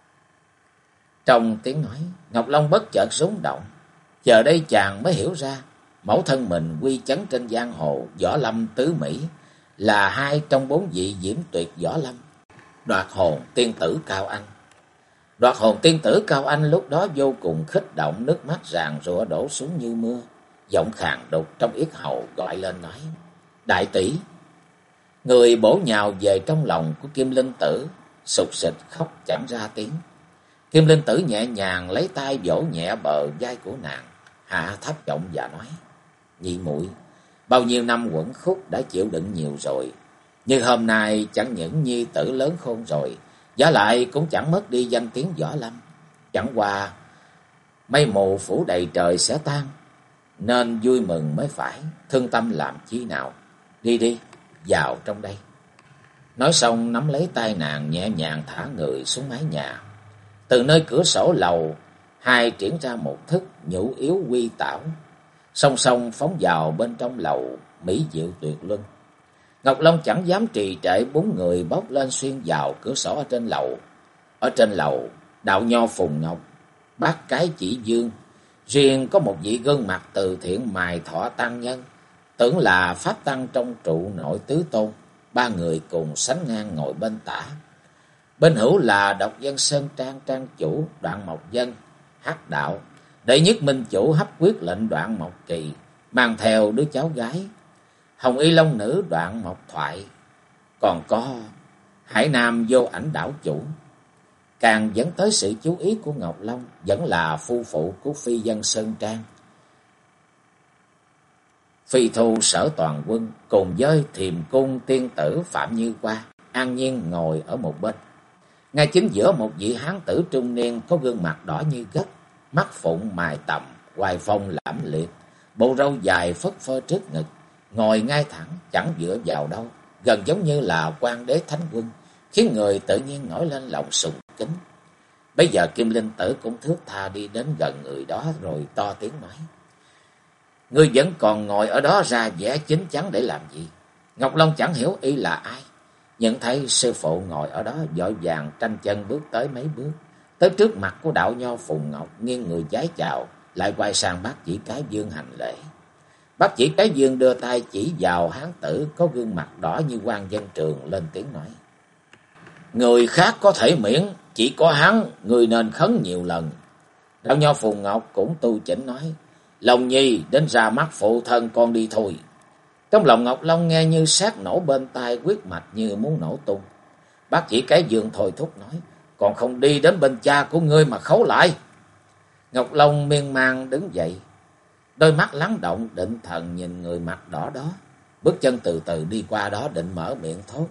Trong tiếng nói, Ngọc Long bất chợt rúng động. Giờ đây chàng mới hiểu ra, mẫu thân mình quy chấn trên giang hồ võ lâm tứ Mỹ, là hai trong bốn vị diễm tuyệt võ lâm. Đoạt hồn tiên tử Cao Anh. Đoạt hồn tiên tử Cao Anh lúc đó vô cùng khích động, nước mắt ràn rụa đổ xuống như mưa. Giọng khàn đục trong yết hầu gọi lên nói: Đại tỷ! Người bổ nhào về trong lòng của Kim Linh Tử, sụt sịt khóc chẳng ra tiếng. Kim Linh Tử nhẹ nhàng lấy tay vỗ nhẹ bờ vai của nàng, hạ thấp giọng và nói: Nhị muội, bao nhiêu năm quẩn khúc đã chịu đựng nhiều rồi, nhưng hôm nay chẳng những nhi tử lớn khôn rồi, vả lại cũng chẳng mất đi danh tiếng võ lâm. Chẳng qua mây mù phủ đầy trời sẽ tan, nên vui mừng mới phải, thương tâm làm chi nào. Đi đi, vào trong đây. Nói xong nắm lấy tay nàng nhẹ nhàng thả người xuống mái nhà. Từ nơi cửa sổ lầu, hai triển ra một thức nhũ yếu quy tảo, song song phóng vào bên trong lầu, mỹ diệu tuyệt luân. Ngọc Long chẳng dám trì trệ, bốn người bốc lên xuyên vào cửa sổ ở trên lầu. Ở trên lầu, đạo nho Phùng Ngọc, bác cái Chỉ Dương, riêng có một vị gương mặt từ thiện mài thọ tăng nhân, tưởng là pháp tăng trong trụ nội tứ tôn. Ba người cùng sánh ngang ngồi bên tả. Bên hữu là độc dân Sơn Trang trang chủ Đoạn Mộc Dân, Hắc Đạo, đệ nhất minh chủ hấp quyết lệnh Đoạn Mộc Kỳ, mang theo đứa cháu gái Hồng Y Long Nữ Đoạn Mộc Thoại. Còn có Hải Nam Vô Ảnh đảo chủ. Càng dẫn tới sự chú ý của Ngọc Long vẫn là phu phụ của phi dân Sơn Trang, Phi Thu Sở Toàn Quân, cùng với Thiềm Cung tiên tử Phạm Như Hoa an nhiên ngồi ở một bên. Ngay chính giữa một vị hán tử trung niên có gương mặt đỏ như gấc, mắt phụng mày tầm, hoài phong lãm liệt, bộ râu dài phất phơ trước ngực, ngồi ngay thẳng chẳng dựa vào đâu, gần giống như là quan đế thánh quân, khiến người tự nhiên nổi lên lòng sùng kính. Bây giờ Kim Linh Tử cũng thướt tha đi đến gần người đó rồi to tiếng nói: Ngươi vẫn còn ngồi ở đó ra vẻ chín chắn để làm gì? Ngọc Long chẳng hiểu y là ai, nhận thấy sư phụ ngồi ở đó, vội vàng tranh chân bước tới mấy bước, tới trước mặt của đạo nho Phùng Ngọc, nghiêng người vái chào, lại quay sang bác Chỉ Cái Dương hành lễ. Bác Chỉ Cái Dương đưa tay chỉ vào hán tử có gương mặt đỏ như quan dân trường, lên tiếng nói: Người khác có thể miễn, chỉ có hắn, người nên khấn nhiều lần. Đạo nho Phùng Ngọc cũng tu chỉnh nói: Long Nhi đến ra mắt phụ thân con đi thôi. Trong lòng Ngọc Long nghe như sát nổ bên tai, huyết mạch như muốn nổ tung. Bác Chỉ Cái Dương thôi thúc nói: Còn không đi đến bên cha của ngươi mà khấu lại. Ngọc Long miên man đứng dậy, đôi mắt lắng động định thần nhìn người mặt đỏ đó, bước chân từ từ đi qua đó định mở miệng thốt.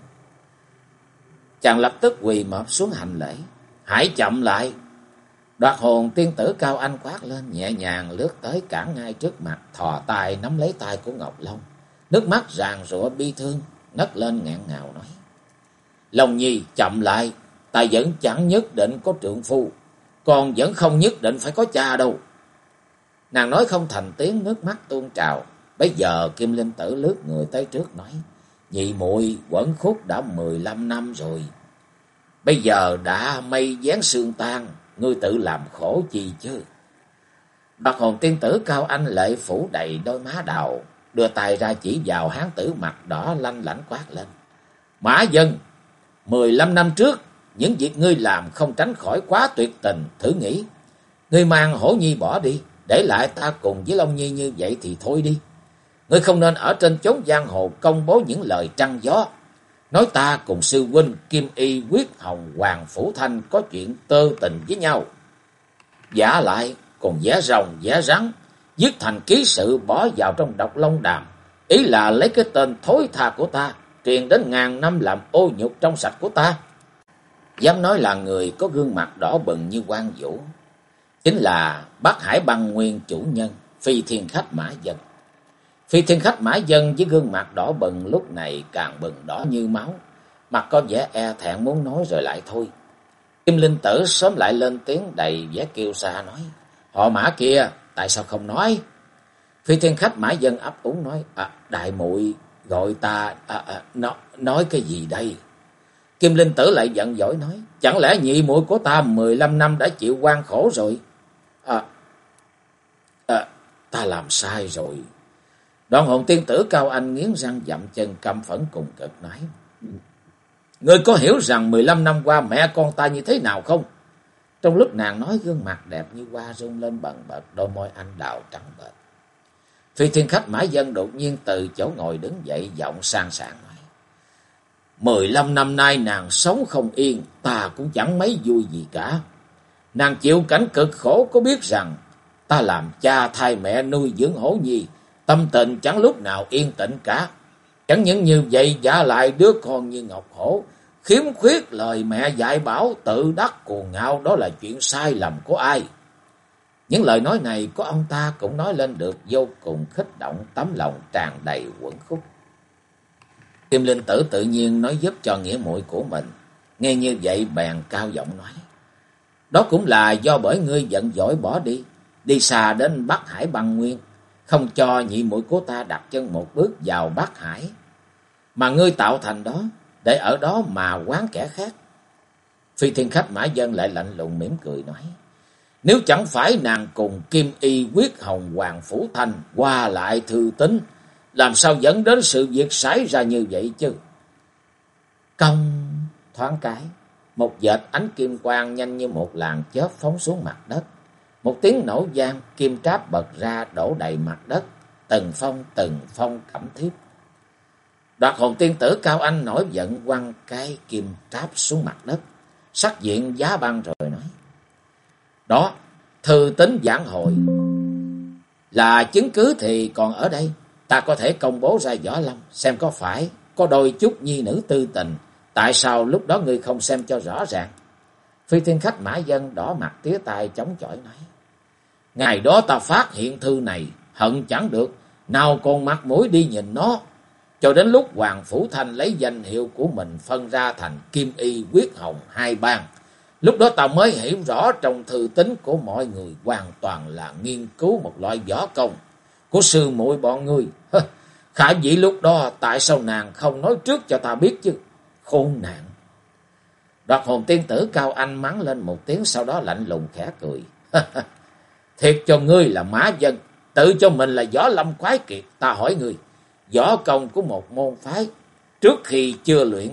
Chàng lập tức quỳ mọp xuống hành lễ: Hãy chậm lại. Đoạt hồn tiên tử Cao Anh quát lên, nhẹ nhàng lướt tới cản ngay trước mặt, thò tay nắm lấy tay của Ngọc Long, nước mắt ràn rụa bi thương, ngất lên nghẹn ngào nói: Long Nhi chậm lại, ta vẫn chẳng nhất định có trượng phu, còn vẫn không nhất định phải có cha đâu. Nàng nói không thành tiếng, nước mắt tuôn trào. Bây giờ Kim Linh Tử lướt người tới trước nói: Nhị muội quẩn khúc đã 15 năm rồi, bây giờ đã mây giáng sương tan, ngươi tự làm khổ chi chứ? Đoạt hồn tiên tử Cao Anh lệ phủ đầy đôi má đào, đưa tay ra chỉ vào hán tử mặt đỏ lanh lảnh quát lên: Mã Dân, 15 năm trước, những việc ngươi làm không tránh khỏi quá tuyệt tình, thử nghĩ. Ngươi mang Hổ Nhi bỏ đi, để lại ta cùng với Long Nhi như vậy thì thôi đi. Ngươi không nên ở trên chốn giang hồ công bố những lời trăng gió, nói ta cùng sư huynh Kim Y Quyết Hồng Hoàng Phủ Thanh có chuyện tơ tình với nhau. Vả lại còn vẽ rồng vẽ rắn, viết thành ký sự bỏ vào trong độc long đàm, ý là lấy cái tên thối tha của ta, truyền đến ngàn năm làm ô nhục trong sạch của ta. Dám nói là người có gương mặt đỏ bừng như Quan Vũ, chính là Bắc Hải Băng Nguyên chủ nhân Phi Thiên Khách Mã Dân. Phi Thiên Khách Mã Dân với gương mặt đỏ bừng lúc này càng bừng đỏ như máu, mặt có vẻ e thẹn muốn nói rồi lại thôi. Kim Linh Tử sớm lại lên tiếng đầy vẻ kiêu sa nói: Họ Mã kia, tại sao không nói? Phi Thiên Khách Mã Dân ấp úng nói: Đại muội gọi ta nói cái gì đây? Kim Linh Tử lại giận dỗi nói: Chẳng lẽ nhị muội của ta 15 năm đã chịu quan khổ rồi? Ta làm sai rồi. Đoạn Hồn Tiên Tử Cao Anh nghiến răng dậm chân căm phẫn cùng cực nói: Ngươi có hiểu rằng 15 năm qua mẹ con ta như thế nào không? Trong lúc nàng nói, gương mặt đẹp như hoa rung lên bần bật, đôi môi anh đào trắng bệch. Phi Thiên Khách Mã Dân đột nhiên từ chỗ ngồi đứng dậy, giọng sang sảng nói: 15 năm nay nàng sống không yên, ta cũng chẳng mấy vui gì cả. Nàng chịu cảnh cực khổ, có biết rằng ta làm cha thay mẹ nuôi dưỡng Hổ Nhi, tâm tình chẳng lúc nào yên tĩnh cả. Chẳng những như vậy, giả lại đứa con như Ngọc Hổ, khiếm khuyết lời mẹ dạy bảo, tự đắc cuồng ngạo, đó là chuyện sai lầm của ai? Những lời nói này của ông ta cũng nói lên được vô cùng kích động, tấm lòng tràn đầy uẩn khúc. Kim Linh Tử tự nhiên nói giúp cho nghĩa muội của mình, nghe như vậy bèn cao giọng nói: Đó cũng là do bởi ngươi giận dỗi bỏ đi xa đến Bắc Hải Băng Nguyên, không cho nhị muội của ta đặt chân một bước vào Bắc Hải, mà ngươi tạo thành đó để ở đó mà quán kẻ khác. Phi Thiên Khách Mã Dân lại lạnh lùng mỉm cười nói: Nếu chẳng phải nàng cùng Kim Y Quyết Hồng Hoàng Phủ Thanh qua lại thư tín, làm sao dẫn đến sự việc xảy ra như vậy chứ? Công thoáng cái, một vệt ánh kim quang nhanh như một làn chớp phóng xuống mặt đất. Một tiếng nổ vang, kim tráp bật ra đổ đầy mặt đất, từng phong cẩm thiếp. Đoạt Hồn Tiên Tử Cao Anh nổi giận quăng cái kim tráp xuống mặt đất, sắc diện giá băng rồi nói: Đó, thư tín giảng hội là chứng cứ thì còn ở đây, ta có thể công bố ra Võ Lâm, xem có phải có đôi chút nhi nữ tư tình, tại sao lúc đó ngươi không xem cho rõ ràng? Phi Thiên Khách Mã Dân đỏ mặt tía tai chống chọi nói: Ngày đó ta phát hiện thư này, hận chẳng được, nào còn mặt mũi đi nhìn nó. Cho đến lúc Hoàng Phủ Thanh lấy danh hiệu của mình phân ra thành Kim Y Quyết Hồng hai bang, lúc đó ta mới hiểu rõ trong thư tín của mọi người hoàn toàn là nghiên cứu một loại võ công của sư muội bọn ngươi. Khả dĩ lúc đó tại sao nàng không nói trước cho ta biết chứ? Khốn nạn! Đoạt Hồn Tiên Tử Cao Anh mắng lên một tiếng, sau đó lạnh lùng khẽ cười. Thiệt cho ngươi là Mã Dân, tự cho mình là võ lâm quái kiệt. Ta hỏi ngươi, võ công của một môn phái trước khi chưa luyện,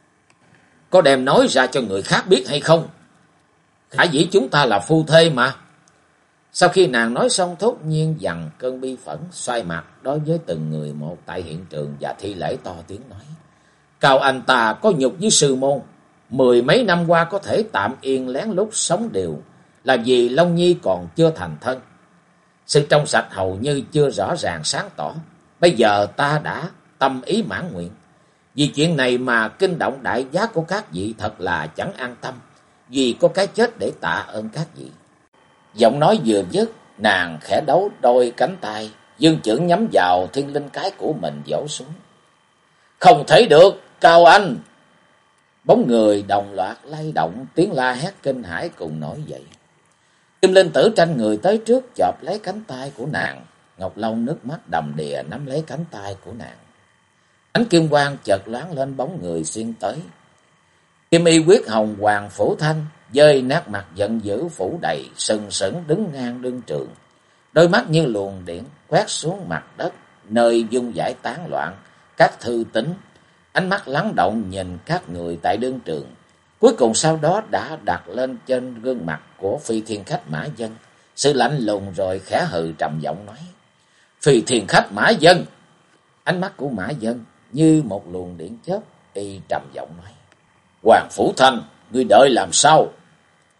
có đem nói ra cho người khác biết hay không? Khả dĩ chúng ta là phu thê mà. Sau khi nàng nói xong, thốt nhiên dằn cơn bi phẫn, xoay mặt đối với từng người một tại hiện trường và thi lễ to tiếng nói: Cao Anh ta có nhục với sư môn, 10 mấy năm qua có thể tạm yên lén lút sống đều là vì Long Nhi còn chưa thành thân. Sự trong sạch hầu như chưa rõ ràng sáng tỏ. Bây giờ ta đã tâm ý mãn nguyện. Vì chuyện này mà kinh động đại giá của các vị, thật là chẳng an tâm, vì có cái chết để tạ ơn các vị. Giọng nói vừa dứt, nàng khẽ đấu đôi cánh tay, dương chưởng nhắm vào thiên linh cái của mình vỗ xuống. Không thể được, Cao Anh! Bóng người đồng loạt lay động, tiếng la hét kinh hãi cùng nổi dậy. Kim Linh Tử tranh người tới trước, chộp lấy cánh tay của nàng. Ngọc Long nước mắt đầm đìa nắm lấy cánh tay của nàng. Ánh kim quang chợt loáng lên, bóng người xuyên tới. Kim Y Quyết Hồng Hoàng Phủ Thanh dơi nát mặt giận dữ phủ đầy, sừng sững đứng ngang đương trường, đôi mắt như luồng điện quét xuống mặt đất, nơi dung giải tán loạn các thư tín. Ánh mắt lắng động nhìn các người tại đương trường, cuối cùng sau đó đã đặt lên trên gương mặt của Phi Thiên Khách Mã Dân sự lạnh lùng, rồi khẽ hừ trầm giọng nói: Phi Thiên Khách Mã Dân! Ánh mắt của Mã Dân như một luồng điện chớp, y trầm giọng nói: Hoàng Phủ Thanh, ngươi đợi làm sao?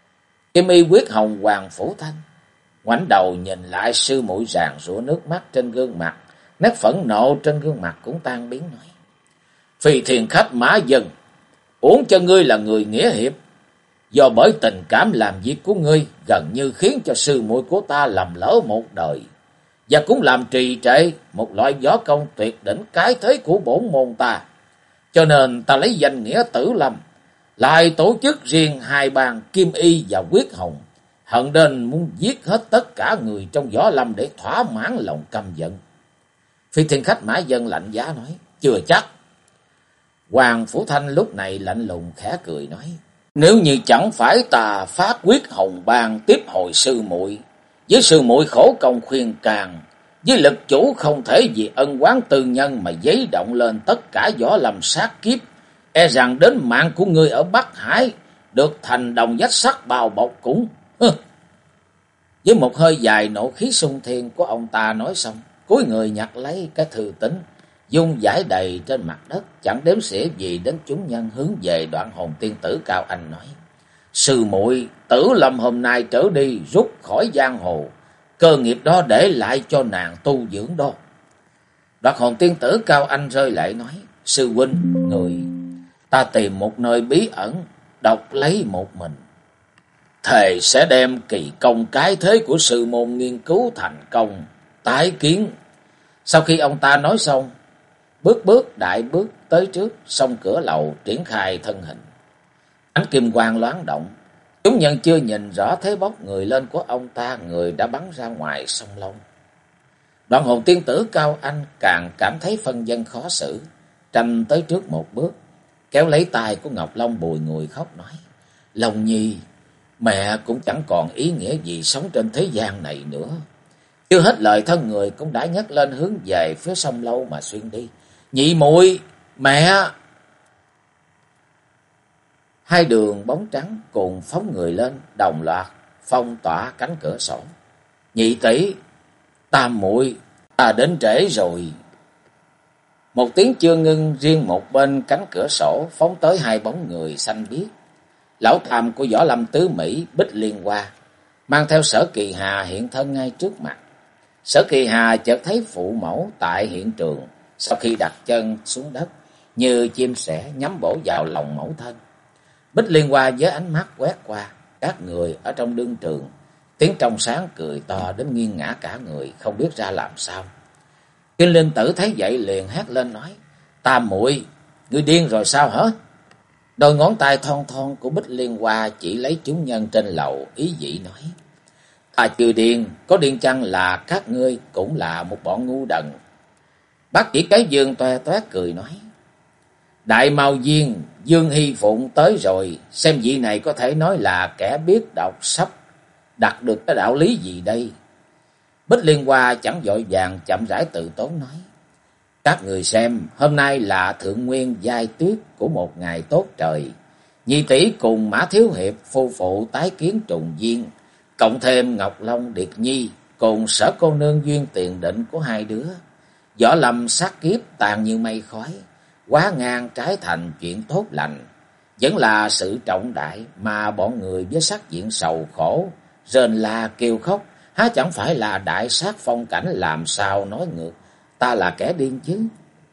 Kim y quyết hồng Hoàng Phủ Thanh ngoảnh đầu nhìn lại sư muội ràn rụa nước mắt trên gương mặt, nét phẫn nộ trên gương mặt cũng tan biến, nói: Phi Thiền Khách Mã Dân, uổng cho ngươi là người nghĩa hiệp, do bởi tình cảm làm việc của ngươi gần như khiến cho sư muội của ta lầm lỡ một đời, và cũng làm trì trệ một loại võ công tuyệt đỉnh cái thế của bổn môn ta. Cho nên ta lấy danh nghĩa Tử Lâm, lại tổ chức riêng hai bang Kim Y và Quyết Hồng, hận đến muốn giết hết tất cả người trong võ lâm để thỏa mãn lòng căm giận. Phi Thiên Khách Mã Dân lạnh giá nói: Chưa chắc. Hoàng Phủ Thanh lúc này lạnh lùng khẽ cười nói: Nếu như chẳng phải ta phát quyết hồng bang tiếp hồi sư muội, với sư muội khổ công khuyên can, với lực chủ không thể vì ân oán tư nhân mà giấy động lên tất cả võ lâm sát kiếp, e rằng đến mạng của ngươi ở Bắc Hải được thành đồng vách sắt bao bọc cũng. Với một hơi dài nộ khí xung thiên của ông ta nói xong, cúi người nhặt lấy cái thư tín, dung giải đầy trên mặt đất, chẳng đếm xỉa gì đến chúng nhân, hướng về Đoạn Hồn tiên tử Cao Anh nói: Sư muội Tử Lâm hôm nay trở đi rút khỏi giang hồ, cơ nghiệp đó để lại cho nàng tu dưỡng đó. Đoạn Hồn tiên tử Cao Anh rơi lệ nói: Sư huynh, người ta tìm một nơi bí ẩn, độc lấy một mình, thề sẽ đem kỳ công cái thế của sư môn nghiên cứu thành công, tái kiến. Sau khi ông ta nói xong, bước đại bước tới trước song cửa lầu, triển khai thân hình. Ánh kim quang loáng động, chúng nhân chưa nhìn rõ thế bóng người lên của ông ta, người đã bắn ra ngoài sông Long. Đoạn Hồn tiên tử Cao Anh càng cảm thấy phân vân khó xử, tranh tới trước một bước, kéo lấy tay của Ngọc Long bùi ngùi khóc nói: Long nhi, mẹ cũng chẳng còn ý nghĩa gì sống trên thế gian này nữa. Chưa hết lời, thân người cũng đã nhấc lên hướng về phía sông Lâu mà xuyên đi. Nhị muội, mẹ! Hai đường bóng trắng cùng phóng người lên, đồng loạt phong tỏa cánh cửa sổ. Nhị tỷ, tam muội, ta đến trễ rồi. Một tiếng chưa ngưng, riêng một bên cánh cửa sổ phóng tới hai bóng người xanh biếc. Lão tham của võ lâm tứ Mỹ Bích Liên Hoa mang theo Sở Kỳ Hà hiện thân ngay trước mặt. Sở Kỳ Hà chợt thấy phụ mẫu tại hiện trường, sau khi đặt chân xuống đất như chim sẻ nhắm bổ vào lòng mẫu thân. Bích Liên Hoa với ánh mắt quét qua các người ở trong đương trường, tiếng trong sáng cười to đến nghiêng ngã cả người, không biết ra làm sao. Kim Linh Tử thấy vậy liền hét lên nói: Tam muội, ngươi điên rồi sao hả? Đôi ngón tay thon thon của Bích Liên Hoa chỉ lấy chúng nhân trên lầu, ý vị nói: Ta chưa điên, có điên chăng là các ngươi cũng là một bọn ngu đần. Bác chỉ cái Dương toe toét cười nói: Đại Mao Viên Dương Hy Phụng tới rồi, xem vị này có thể nói là kẻ biết đọc sắp đặt được cái đạo lý gì đây? Bích Liên Hoa chẳng vội vàng, chậm rãi tự tốn nói: Các người xem, hôm nay là thượng nguyên giai tuyết của một ngày tốt trời. Nhị tỷ cùng Mã Thiếu Hiệp phu phụ tái kiến trùng duyên, cộng thêm Ngọc Long Điệt Nhi cùng Sở cô nương duyên tiền định của hai đứa. Võ lâm sát kiếp tàn như mây khói, quá ngang trái thành chuyện tốt lành. Vẫn là sự trọng đại mà bọn người với sắc diện sầu khổ, rên la kêu khóc, há chẳng phải là đại sát phong cảnh, làm sao nói ngược ta là kẻ điên chứ?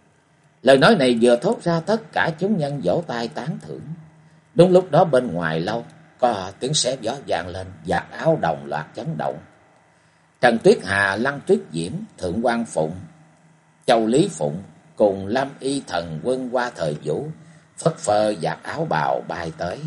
Lời nói này vừa thốt ra, tất cả chúng nhân vỗ tay tán thưởng. Đúng lúc đó bên ngoài lâu có tiếng xé gió vang lên, vạt áo đồng loạt chấn động. Trần Tuyết Hà, Lăng Tuyết Diễm, Thượng Quan Phụng, Châu Lý Phụng cùng Lâm Y Thần Quân qua thời Vũ phất phơ vạt áo bào bay tới.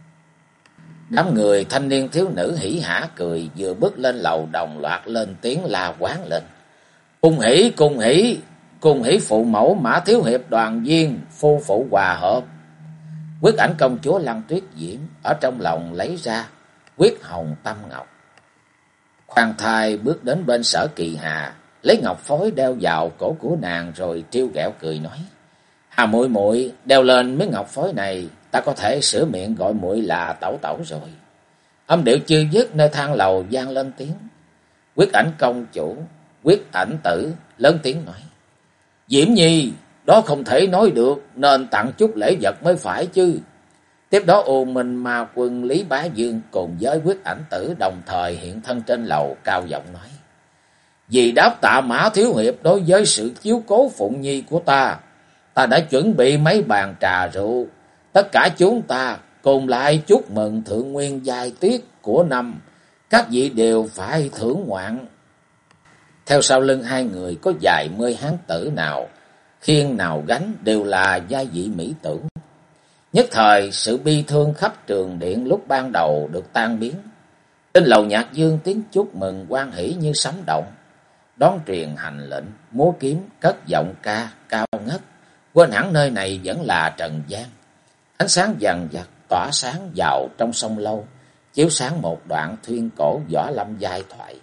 Đám người thanh niên thiếu nữ hỉ hả cười, vừa bước lên lầu đồng loạt lên tiếng la quán lên: Cung hỉ, cung hỉ, cung hỉ phụ mẫu Mã Thiếu Hiệp đoàn viên, phu phụ hòa hợp. Quyết Ảnh công chúa Lăng Tuyết Diễm ở trong lòng lấy ra quyết hồng tâm ngọc, khoan thai bước đến bên Sở Kỳ Hà, lấy ngọc phối đeo vào cổ của nàng rồi trêu ghẹo cười nói: Hà muội muội đeo lên mấy ngọc phối này, ta có thể sửa miệng gọi muội là tẩu tẩu rồi. Âm điệu chưa dứt, nơi thang lầu vang lên tiếng. Quyết Ảnh công chủ, Quyết Ảnh tử lớn tiếng nói: Diễm Nhi, đó không thể nói được, nên tặng chút lễ vật mới phải chứ. Tiếp đó U Minh Ma Quân Lý Bá Dương cùng với Quyết Ảnh Tử đồng thời hiện thân trên lầu, cao giọng nói: vì đáp tạ Mã thiếu hiệp đối với sự chiếu cố phụng nhi của ta, ta đã chuẩn bị mấy bàn trà rượu. Tất cả chúng ta cùng lại chúc mừng thượng nguyên giai tiết của năm. Các vị đều phải thưởng ngoạn. Theo sau lưng hai người có vài mươi hán tử, nào khiêng nào gánh đều là gia vị mỹ tử. Nhất thời sự bi thương khắp trường điện lúc ban đầu được tan biến. Trên lầu Nhạc Dương tiếng chúc mừng hoan hỷ như sấm động. Đón truyền hành lệnh, múa kiếm, cất giọng ca cao ngất, quên hẳn nơi này vẫn là trần gian. Ánh sáng vằn vặt tỏa sáng vào trong sông lâu, chiếu sáng một đoạn thuyên cổ võ lâm giai thoại.